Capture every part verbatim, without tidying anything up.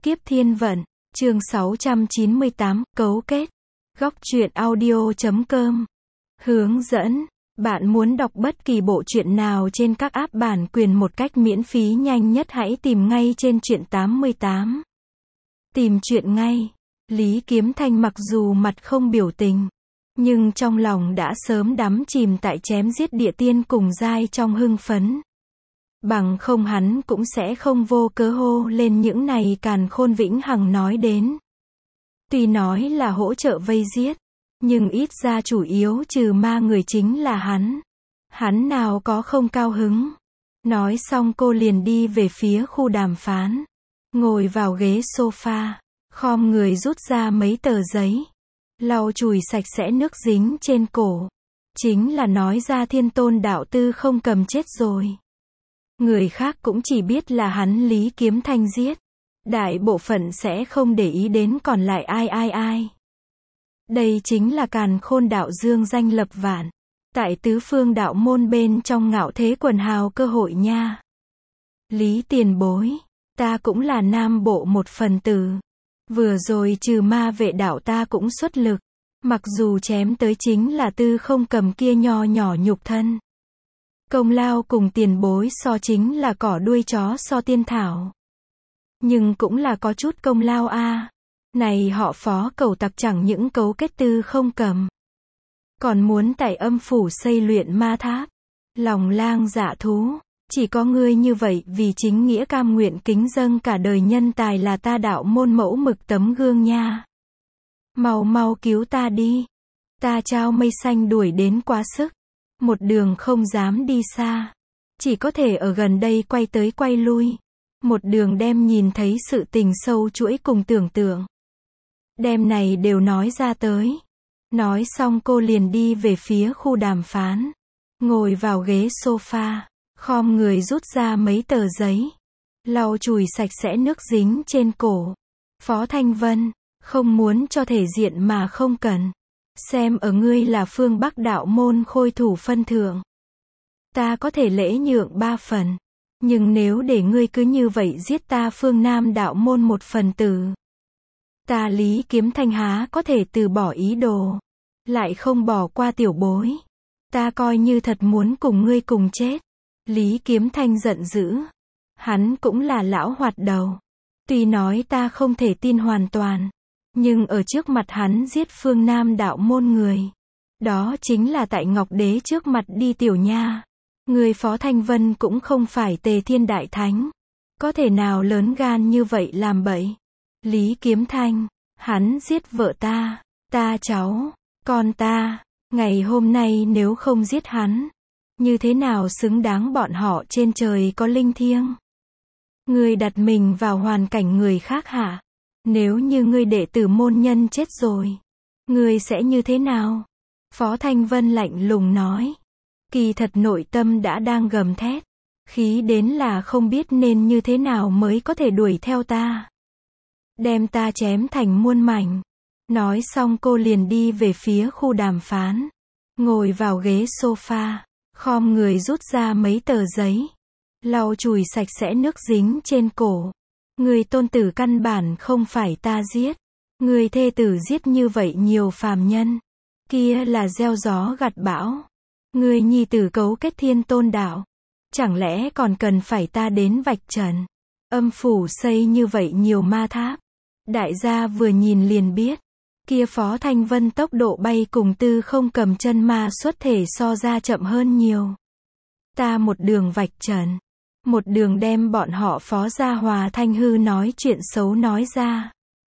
Kiếp Thiên Vận, chương sáu trăm chín mươi tám, cấu kết. Góc truyện audio chấm com. Hướng dẫn. Bạn muốn đọc bất kỳ bộ truyện nào trên các app bản quyền một cách miễn phí nhanh nhất, hãy tìm ngay trên truyện tám mươi tám. Tìm truyện ngay. Lý Kiếm Thanh mặc dù mặt không biểu tình, nhưng trong lòng đã sớm đắm chìm tại chém giết địa tiên cùng giai trong hưng phấn. Bằng không hắn cũng sẽ không vô cớ hô lên những này càn khôn vĩnh hằng nói đến. Tuy nói là hỗ trợ vây giết, nhưng ít ra chủ yếu trừ ma người chính là hắn. Hắn nào có không cao hứng. Nói xong cô liền đi về phía khu đàm phán. Ngồi vào ghế sofa, khom người rút ra mấy tờ giấy, lau chùi sạch sẽ nước dính trên cổ. Chính là nói ra Thiên Tôn đạo tư không cầm chết rồi. Người khác cũng chỉ biết là hắn Lý Kiếm Thanh giết. Đại bộ phận sẽ không để ý đến còn lại ai ai ai. Đây chính là càn khôn đạo dương danh lập vạn. Tại tứ phương đạo môn bên trong ngạo thế quần hào cơ hội nha. Lý tiền bối, ta cũng là nam bộ một phần tử. Vừa rồi trừ ma vệ đạo ta cũng xuất lực. Mặc dù chém tới chính là tư không cầm kia nho nhỏ nhục thân. Công lao cùng tiền bối so chính là cỏ đuôi chó so tiên thảo. Nhưng cũng là có chút công lao a. À. Này họ Phó cầu tặc chẳng những cấu kết tư không cầm, còn muốn tại âm phủ xây luyện ma tháp. Lòng lang dạ thú, chỉ có ngươi như vậy vì chính nghĩa cam nguyện kính dâng cả đời nhân tài là ta đạo môn mẫu mực tấm gương nha. Mau mau cứu ta đi. Ta trao mây xanh đuổi đến quá sức. Một đường không dám đi xa. Chỉ có thể ở gần đây quay tới quay lui. Một đường đem nhìn thấy sự tình sâu chuỗi cùng tưởng tượng. Đem này đều nói ra tới. Nói xong cô liền đi về phía khu đàm phán. Ngồi vào ghế sofa, khom người rút ra mấy tờ giấy, lau chùi sạch sẽ nước dính trên cổ. Phó Thanh Vân, không muốn cho thể diện mà không cần. Xem ở ngươi là phương Bắc đạo môn khôi thủ phân thượng, ta có thể lễ nhượng ba phần. Nhưng nếu để ngươi cứ như vậy giết ta phương Nam đạo môn một phần tử, ta Lý Kiếm Thanh há có thể từ bỏ ý đồ. Lại không bỏ qua tiểu bối. Ta coi như thật muốn cùng ngươi cùng chết. Lý Kiếm Thanh giận dữ. Hắn cũng là lão hoạt đầu. Tuy nói ta không thể tin hoàn toàn, nhưng ở trước mặt hắn giết phương Nam đạo môn người. Đó chính là tại Ngọc Đế trước mặt đi tiểu nha. Người Phó Thanh Vân cũng không phải Tề Thiên Đại Thánh. Có thể nào lớn gan như vậy làm bậy. Lý Kiếm Thanh, hắn giết vợ ta, ta cháu, con ta. Ngày hôm nay nếu không giết hắn, như thế nào xứng đáng bọn họ trên trời có linh thiêng. Ngươi đặt mình vào hoàn cảnh người khác hả? Nếu như ngươi đệ tử môn nhân chết rồi, ngươi sẽ như thế nào? Phó Thanh Vân lạnh lùng nói. Kỳ thật nội tâm đã đang gầm thét. Khí đến là không biết nên như thế nào mới có thể đuổi theo ta. Đem ta chém thành muôn mảnh. Nói xong cô liền đi về phía khu đàm phán. Ngồi vào ghế sofa, khom người rút ra mấy tờ giấy, lau chùi sạch sẽ nước dính trên cổ. Người tôn tử căn bản không phải ta giết. Người thê tử giết như vậy nhiều phàm nhân. Kia là gieo gió gặt bão. Người nhi tử cấu kết Thiên Tôn đạo. Chẳng lẽ còn cần phải ta đến vạch trần. Âm phủ xây như vậy nhiều ma tháp. Đại gia vừa nhìn liền biết. Kia Phó Thanh Vân tốc độ bay cùng tư không cầm chân ma xuất thể so ra chậm hơn nhiều. Ta một đường vạch trần. Một đường đem bọn họ Phó Gia Hòa Thanh hư nói chuyện xấu nói ra.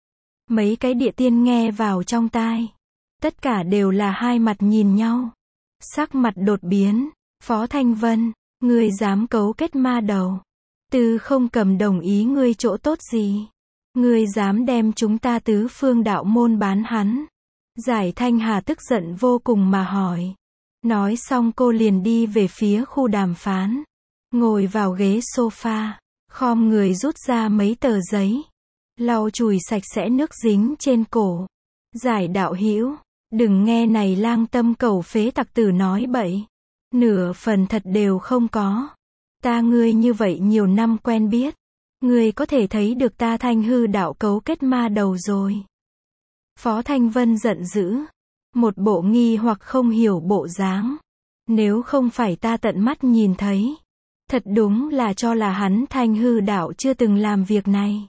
Mấy cái địa tiên nghe vào trong tai. Tất cả đều là hai mặt nhìn nhau. Sắc mặt đột biến. Phó Thanh Vân, ngươi dám cấu kết ma đầu. Tư không cầm đồng ý ngươi chỗ tốt gì? Ngươi dám đem chúng ta tứ phương đạo môn bán hắn? Giải Thanh Hà tức giận vô cùng mà hỏi. Nói xong cô liền đi về phía khu đàm phán. Ngồi vào ghế sofa, khom người rút ra mấy tờ giấy, lau chùi sạch sẽ nước dính trên cổ. Giải đạo hữu, đừng nghe này lang tâm cầu phế tặc tử nói bậy. Nửa phần thật đều không có. Ta ngươi như vậy nhiều năm quen biết. Ngươi có thể thấy được ta Thanh hư đạo cấu kết ma đầu rồi. Phó Thanh Vân giận dữ. Một bộ nghi hoặc không hiểu bộ dáng. Nếu không phải ta tận mắt nhìn thấy. Thật đúng là cho là hắn Thanh hư đạo chưa từng làm việc này.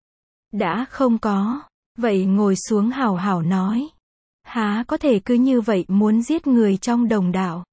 Đã không có. Vậy ngồi xuống hảo hảo nói. Há có thể cứ như vậy muốn giết người trong đồng đạo.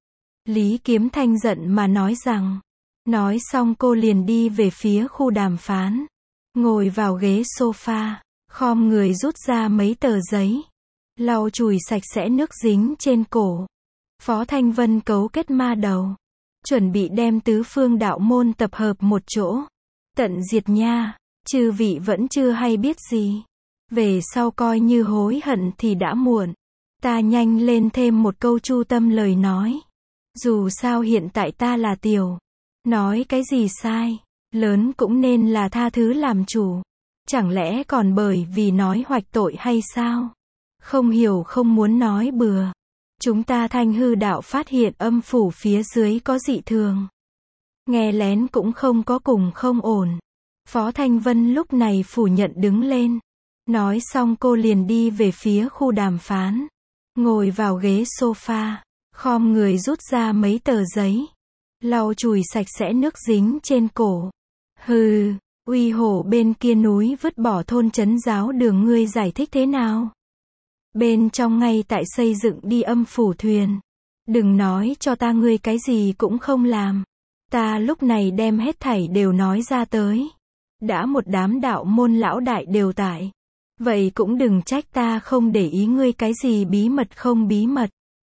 Lý Kiếm Thanh giận mà nói rằng. Nói xong cô liền đi về phía khu đàm phán. Ngồi vào ghế sofa. Khom người rút ra mấy tờ giấy. Lau chùi sạch sẽ nước dính trên cổ. Phó Thanh Vân cấu kết ma đầu. Chuẩn bị đem tứ phương đạo môn tập hợp một chỗ. Tận diệt nha. Chư vị vẫn chưa hay biết gì. Về sau coi như hối hận thì đã muộn. Ta nhanh lên thêm một câu chu tâm lời nói. Dù sao hiện tại ta là tiểu. Nói cái gì sai. Lớn cũng nên là tha thứ làm chủ. Chẳng lẽ còn bởi vì nói hoạch tội hay sao? Không hiểu không muốn nói bừa. Chúng ta Thanh hư đạo phát hiện âm phủ phía dưới có dị thường. Nghe lén cũng không có cùng không ổn. Phó Thanh Vân lúc này phủ nhận đứng lên. Nói xong cô liền đi về phía khu đàm phán. Ngồi vào ghế sofa. Khom người rút ra mấy tờ giấy. Lau chùi sạch sẽ nước dính trên cổ. Hừ, uy hổ bên kia núi vứt bỏ thôn trấn giáo đường ngươi giải thích thế nào? Bên trong ngay tại xây dựng đi âm phủ thuyền. Đừng nói cho ta ngươi cái gì cũng không làm. Ta lúc này đem hết thảy đều nói ra tới. Đã một đám đạo môn lão đại đều tại. Vậy cũng đừng trách ta không để ý ngươi cái gì bí mật không bí mật.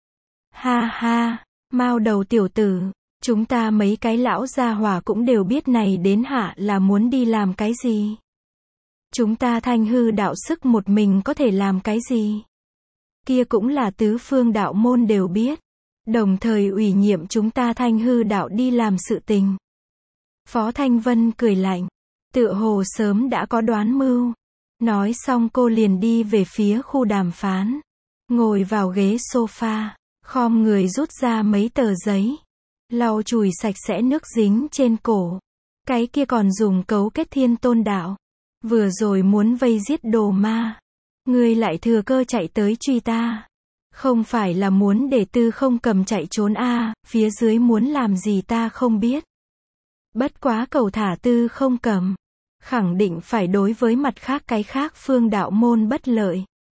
Ha ha, mao đầu tiểu tử. Chúng ta mấy cái lão gia hỏa cũng đều biết này đến hạ là muốn đi làm cái gì. Chúng ta Thanh hư đạo sức một mình có thể làm cái gì. Kia cũng là tứ phương đạo môn đều biết. Đồng thời ủy nhiệm chúng ta Thanh hư đạo đi làm sự tình. Phó Thanh Vân cười lạnh. Tựa hồ sớm đã có đoán mưu. Nói xong cô liền đi về phía khu đàm phán. Ngồi vào ghế sofa. Khom người rút ra mấy tờ giấy. Lau chùi sạch sẽ nước dính trên cổ. Cái kia còn dùng cấu kết thiên tôn đạo. Vừa rồi muốn vây giết đồ ma. Ngươi lại thừa cơ chạy tới truy ta. Không phải là muốn để Tư Không Cầm chạy trốn a à, phía dưới muốn làm gì ta không biết. Bất quá cầu thả Tư Không Cầm. Khẳng định phải đối với mặt khác cái khác phương đạo môn bất lợi.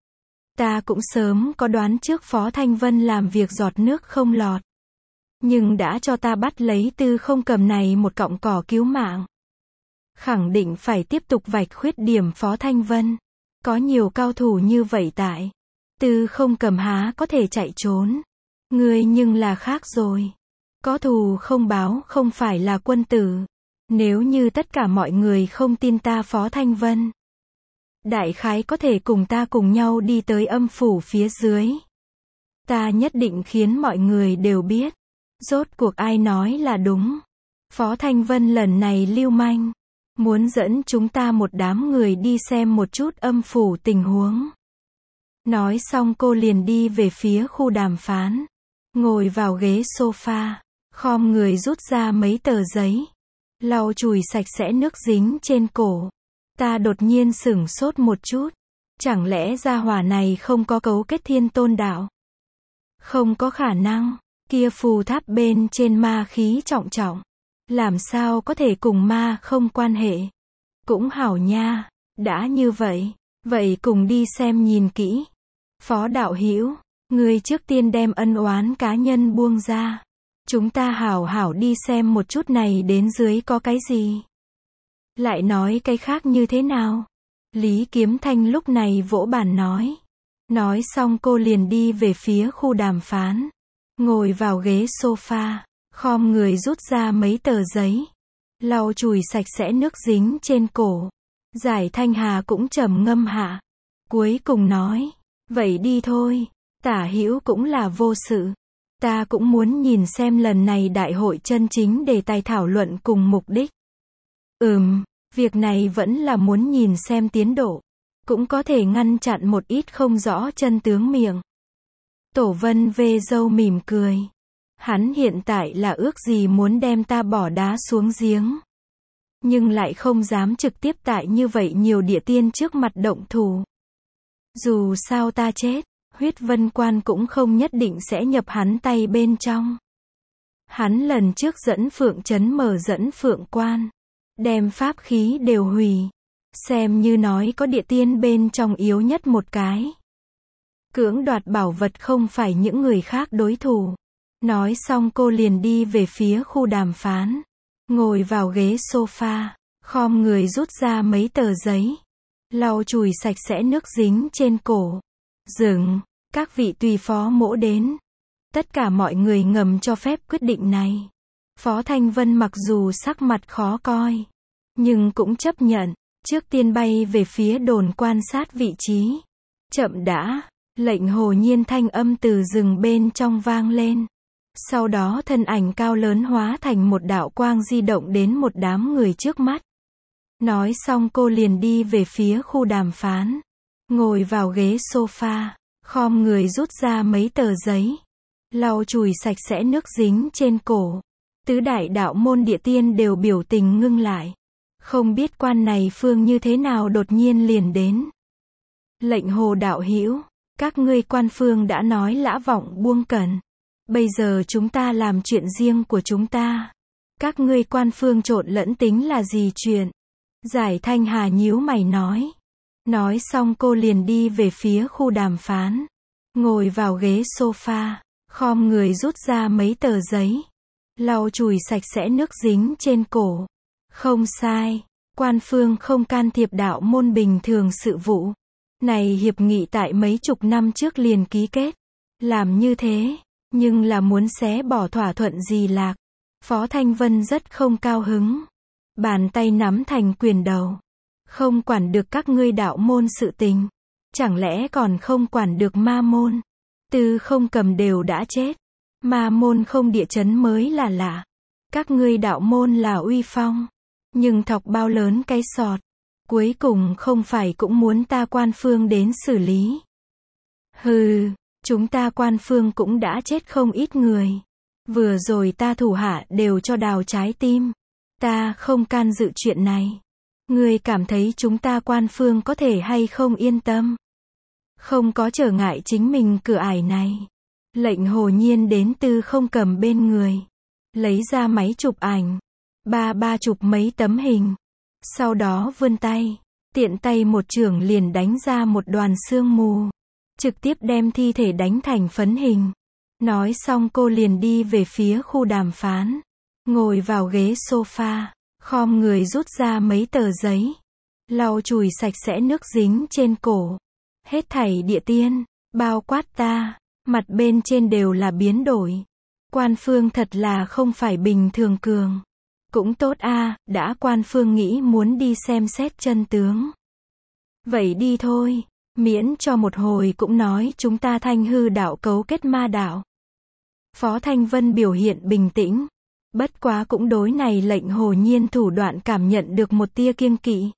Ta cũng sớm có đoán trước Phó Thanh Vân làm việc giọt nước không lọt. Nhưng đã cho ta bắt lấy Tư Không Cầm này một cọng cỏ cứu mạng. Khẳng định phải tiếp tục vạch khuyết điểm Phó Thanh Vân. Có nhiều cao thủ như vậy tại. Tư Không Cầm há có thể chạy trốn. Ngươi nhưng là khác rồi. Có thù không báo không phải là quân tử. Nếu như tất cả mọi người không tin ta Phó Thanh Vân. Đại khái có thể cùng ta cùng nhau đi tới âm phủ phía dưới. Ta nhất định khiến mọi người đều biết. Rốt cuộc ai nói là đúng. Phó Thanh Vân lần này lưu manh. Muốn dẫn chúng ta một đám người đi xem một chút âm phủ tình huống. Nói xong cô liền đi về phía khu đàm phán. Ngồi vào ghế sofa. Khom người rút ra mấy tờ giấy. Lau chùi sạch sẽ nước dính trên cổ. Ta đột nhiên sửng sốt một chút. Chẳng lẽ gia hỏa này không có cấu kết thiên tôn đạo? Không có khả năng. Kia phù tháp bên trên ma khí trọng trọng. Làm sao có thể cùng ma không quan hệ? Cũng hảo nha. Đã như vậy. Vậy cùng đi xem nhìn kỹ. Phó đạo hữu, người trước tiên đem ân oán cá nhân buông ra. Chúng ta hảo hảo đi xem một chút này đến dưới có cái gì. Lại nói cái khác như thế nào? Lý Kiếm Thanh lúc này vỗ bàn nói. Nói xong cô liền đi về phía khu đàm phán. Ngồi vào ghế sofa. Khom người rút ra mấy tờ giấy. Lau chùi sạch sẽ nước dính trên cổ. Giải Thanh Hà cũng trầm ngâm hạ. Cuối cùng nói. Vậy đi thôi. Tả hữu cũng là vô sự. Ta cũng muốn nhìn xem lần này đại hội chân chính đề tài thảo luận cùng mục đích. Ừm, việc này vẫn là muốn nhìn xem tiến độ. Cũng có thể ngăn chặn một ít không rõ chân tướng miệng. Tổ Vân vê râu mỉm cười. Hắn hiện tại là ước gì muốn đem ta bỏ đá xuống giếng. nhưng lại không dám trực tiếp tại như vậy nhiều địa tiên trước mặt động thủ. Dù sao ta chết, huyết vân quan cũng không nhất định sẽ nhập hắn tay bên trong. Hắn lần trước dẫn phượng trấn mở dẫn phượng quan, đem pháp khí đều hủy, xem như nói có địa tiên bên trong yếu nhất một cái. Cưỡng đoạt bảo vật không phải những người khác đối thủ. Nói xong cô liền đi về phía khu đàm phán, ngồi vào ghế sofa, khom người rút ra mấy tờ giấy, lau chùi sạch sẽ nước dính trên cổ. Dừng, các vị tùy phó mỗ đến. Tất cả mọi người ngầm cho phép quyết định này. Phó Thanh Vân mặc dù sắc mặt khó coi, nhưng cũng chấp nhận, trước tiên bay về phía đồn quan sát vị trí. Chậm đã, lệnh Hồ Nhiên thanh âm từ rừng bên trong vang lên. Sau đó thân ảnh cao lớn hóa thành một đạo quang di động đến một đám người trước mắt. Nói xong cô liền đi về phía khu đàm phán, ngồi vào ghế sofa, khom người rút ra mấy tờ giấy, lau chùi sạch sẽ nước dính trên cổ. Tứ đại đạo môn địa tiên đều biểu tình ngưng lại. Không biết quan này phương như thế nào đột nhiên liền đến. Lệnh Hồ đạo hữu, các ngươi quan phương đã nói lã vọng buông cẩn. Bây giờ chúng ta làm chuyện riêng của chúng ta. Các ngươi quan phương trộn lẫn tính là gì chuyện? Giải Thanh Hà nhíu mày nói. Nói xong cô liền đi về phía khu đàm phán, ngồi vào ghế sofa, khom người rút ra mấy tờ giấy, lau chùi sạch sẽ nước dính trên cổ. Không sai, quan phương không can thiệp đạo môn bình thường sự vụ. Này hiệp nghị tại mấy chục năm trước liền ký kết. Làm như thế, nhưng là muốn xé bỏ thỏa thuận gì lạc. Phó Thanh Vân rất không cao hứng. Bàn tay nắm thành quyền đầu. Không quản được các ngươi đạo môn sự tình. Chẳng lẽ còn không quản được ma môn? Tư Không Cầm đều đã chết. Ma môn không địa chấn mới là lạ. Các ngươi đạo môn là uy phong. Nhưng thọc bao lớn cái sọt. Cuối cùng không phải cũng muốn ta quan phương đến xử lý. Hừ, chúng ta quan phương cũng đã chết không ít người. Vừa rồi ta thủ hạ đều cho đào trái tim. Ta không can dự chuyện này. Ngươi cảm thấy chúng ta quan phương có thể hay không yên tâm? Không có trở ngại chính mình cửa ải này. Lệnh Hồ Nhiên đến Tư Không Cầm bên người. Lấy ra máy chụp ảnh. Ba ba chụp mấy tấm hình. Sau đó vươn tay. Tiện tay một chưởng liền đánh ra một đoàn sương mù. Trực tiếp đem thi thể đánh thành phấn hình. Nói xong cô liền đi về phía khu đàm phán. Ngồi vào ghế sofa. Khom người rút ra mấy tờ giấy. Lau chùi sạch sẽ nước dính trên cổ. Hết thảy địa tiên, bao quát ta, mặt bên trên đều là biến đổi. Quan phương thật là không phải bình thường cường. Cũng tốt a, à, đã quan phương nghĩ muốn đi xem xét chân tướng. Vậy đi thôi, miễn cho một hồi cũng nói chúng ta Thanh hư đạo cấu kết ma đạo. Phó Thanh Vân biểu hiện bình tĩnh. Bất quá cũng đối này lệnh Hồ Nhiên thủ đoạn cảm nhận được một tia kiêng kỵ.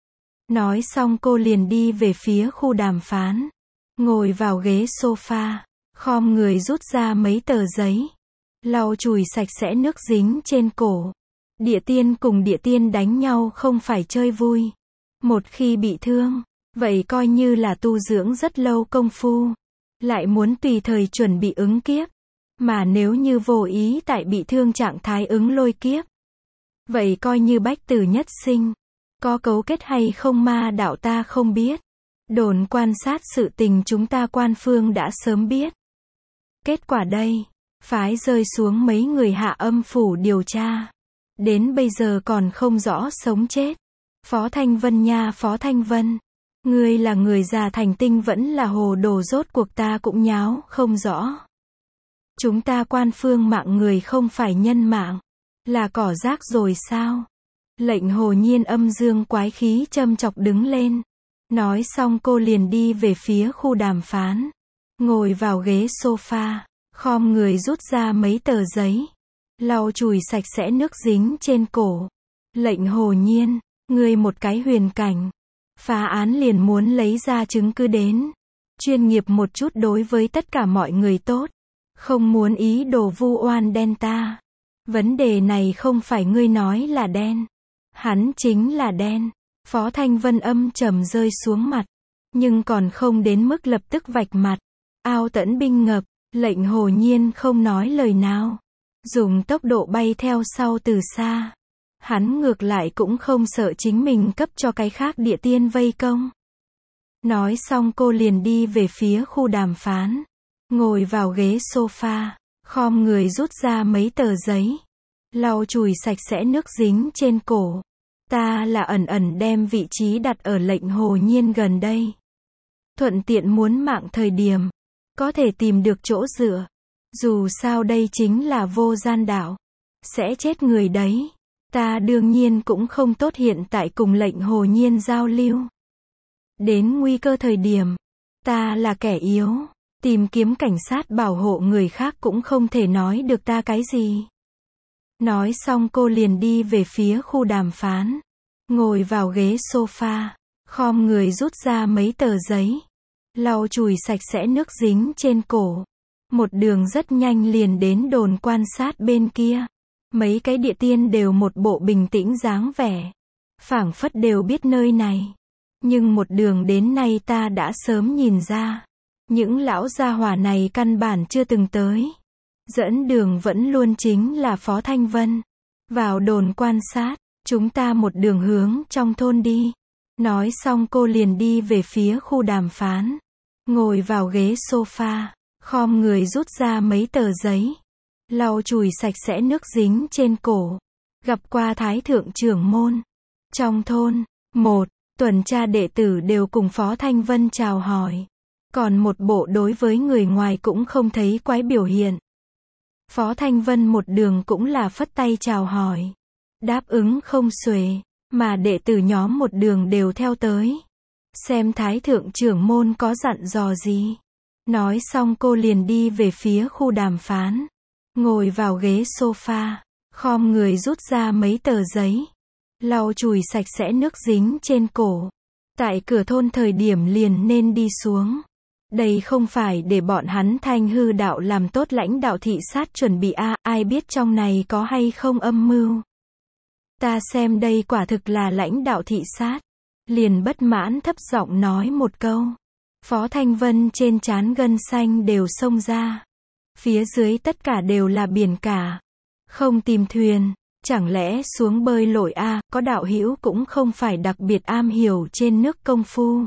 Nói xong cô liền đi về phía khu đàm phán. Ngồi vào ghế sofa. Khom người rút ra mấy tờ giấy. Lau chùi sạch sẽ nước dính trên cổ. Địa tiên cùng địa tiên đánh nhau không phải chơi vui. Một khi bị thương, vậy coi như là tu dưỡng rất lâu công phu. Lại muốn tùy thời chuẩn bị ứng kiếp. Mà nếu như vô ý tại bị thương trạng thái ứng lôi kiếp. Vậy coi như bách tử nhất sinh. Có cấu kết hay không ma đạo ta không biết. Đồn quan sát sự tình chúng ta quan phương đã sớm biết. Kết quả đây, phái rơi xuống mấy người hạ âm phủ điều tra. Đến bây giờ còn không rõ sống chết. Phó Thanh Vân nha Phó Thanh Vân. Ngươi là người già thành tinh vẫn là hồ đồ rốt cuộc ta cũng nháo không rõ. Chúng ta quan phương mạng người không phải nhân mạng. Là cỏ rác rồi sao? Lệnh Hồ Nhiên âm dương quái khí châm chọc đứng lên. Nói xong cô liền đi về phía khu đàm phán. Ngồi vào ghế sofa. Khom người rút ra mấy tờ giấy. Lau chùi sạch sẽ nước dính trên cổ. Lệnh Hồ Nhiên, ngươi một cái huyền cảnh. Phá án liền muốn lấy ra chứng cứ đến. Chuyên nghiệp một chút đối với tất cả mọi người tốt. Không muốn ý đồ vu oan đen ta. Vấn đề này không phải ngươi nói là đen. Hắn chính là đen. Phó Thanh Vân âm trầm rơi xuống mặt. Nhưng còn không đến mức lập tức vạch mặt. Ao tẫn binh ngập, lệnh Hồ Nhiên không nói lời nào. Dùng tốc độ bay theo sau từ xa. Hắn ngược lại cũng không sợ chính mình cấp cho cái khác địa tiên vây công. Nói xong cô liền đi về phía khu đàm phán. Ngồi vào ghế sofa, khom người rút ra mấy tờ giấy. Lau chùi sạch sẽ nước dính trên cổ. Ta là ẩn ẩn đem vị trí đặt ở lệnh Hồ Nhiên gần đây. Thuận tiện muốn mạng thời điểm. Có thể tìm được chỗ dựa. Dù sao đây chính là vô gian đạo. Sẽ chết người đấy. Ta đương nhiên cũng không tốt hiện tại cùng lệnh Hồ Nhiên giao lưu. Đến nguy cơ thời điểm. Ta là kẻ yếu. Tìm kiếm cảnh sát bảo hộ người khác cũng không thể nói được ta cái gì. Nói xong cô liền đi về phía khu đàm phán. Ngồi vào ghế sofa. Khom người rút ra mấy tờ giấy. Lau chùi sạch sẽ nước dính trên cổ. Một đường rất nhanh liền đến đồn quan sát bên kia. Mấy cái địa tiên đều một bộ bình tĩnh dáng vẻ. Phảng phất đều biết nơi này. Nhưng một đường đến nay ta đã sớm nhìn ra. Những lão gia hỏa này căn bản chưa từng tới. Dẫn đường vẫn luôn chính là Phó Thanh Vân. Vào đồn quan sát, chúng ta một đường hướng trong thôn đi. Nói xong cô liền đi về phía khu đàm phán. Ngồi vào ghế sofa, khom người rút ra mấy tờ giấy. Lau chùi sạch sẽ nước dính trên cổ. Gặp qua Thái Thượng trưởng môn. Trong thôn, một, tuần tra đệ tử đều cùng Phó Thanh Vân chào hỏi. Còn một bộ đối với người ngoài cũng không thấy quái biểu hiện. Phó Thanh Vân một đường cũng là phất tay chào hỏi. Đáp ứng không xuể, mà đệ tử nhóm một đường đều theo tới. Xem Thái Thượng trưởng môn có dặn dò gì. Nói xong cô liền đi về phía khu đàm phán. Ngồi vào ghế sofa, khom người rút ra mấy tờ giấy. Lau chùi sạch sẽ nước dính trên cổ. Tại cửa thôn thời điểm liền nên đi xuống. Đây không phải để bọn hắn Thanh hư đạo làm tốt lãnh đạo thị sát chuẩn bị a à, ai biết trong này có hay không âm mưu. Ta xem đây quả thực là lãnh đạo thị sát. Liền bất mãn thấp giọng nói một câu. Phó Thanh Vân trên trán gân xanh đều xông ra. Phía dưới tất cả đều là biển cả. Không tìm thuyền, chẳng lẽ xuống bơi lội a à, có đạo hữu cũng không phải đặc biệt am hiểu trên nước công phu.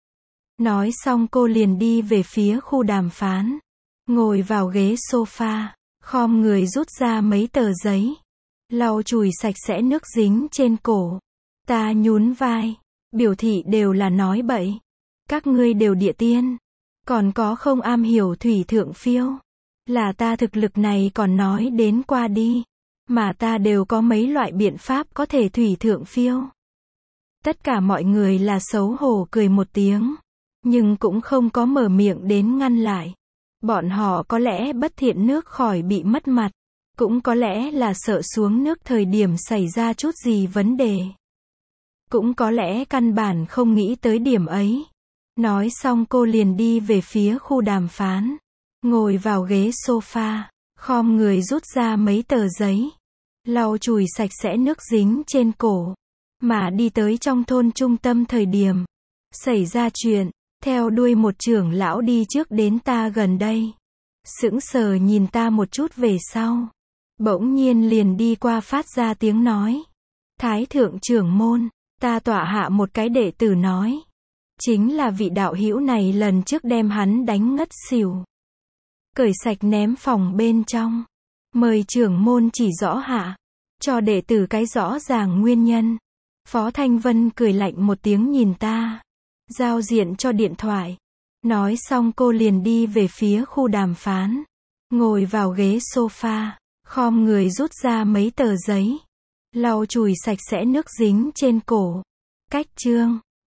Nói xong cô liền đi về phía khu đàm phán. Ngồi vào ghế sofa, khom người rút ra mấy tờ giấy. Lau chùi sạch sẽ nước dính trên cổ. Ta nhún vai. Biểu thị đều là nói bậy. Các ngươi đều địa tiên. Còn có không am hiểu thủy thượng phiêu. Là ta thực lực này còn nói đến qua đi. Mà ta đều có mấy loại biện pháp có thể thủy thượng phiêu. Tất cả mọi người là xấu hổ cười một tiếng. Nhưng cũng không có mở miệng đến ngăn lại. Bọn họ có lẽ bất thiện nước khỏi bị mất mặt. Cũng có lẽ là sợ xuống nước thời điểm xảy ra chút gì vấn đề. Cũng có lẽ căn bản không nghĩ tới điểm ấy. Nói xong cô liền đi về phía khu đàm phán. Ngồi vào ghế sofa, khom người rút ra mấy tờ giấy. Lau chùi sạch sẽ nước dính trên cổ. Mà đi tới trong thôn trung tâm thời điểm. Xảy ra chuyện, theo đuôi một trưởng lão đi trước đến ta gần đây. Sững sờ nhìn ta một chút về sau. Bỗng nhiên liền đi qua phát ra tiếng nói. Thái Thượng trưởng môn, ta tọa hạ một cái đệ tử nói. Chính là vị đạo hữu này lần trước đem hắn đánh ngất xỉu. Cởi sạch ném phòng bên trong. Mời trưởng môn chỉ rõ hạ. Cho đệ tử cái rõ ràng nguyên nhân. Phó Thanh Vân cười lạnh một tiếng nhìn ta. Giao diện cho điện thoại. Nói xong cô liền đi về phía khu đàm phán. Ngồi vào ghế sofa. Khom người rút ra mấy tờ giấy. Lau chùi sạch sẽ nước dính trên cổ. Cách chương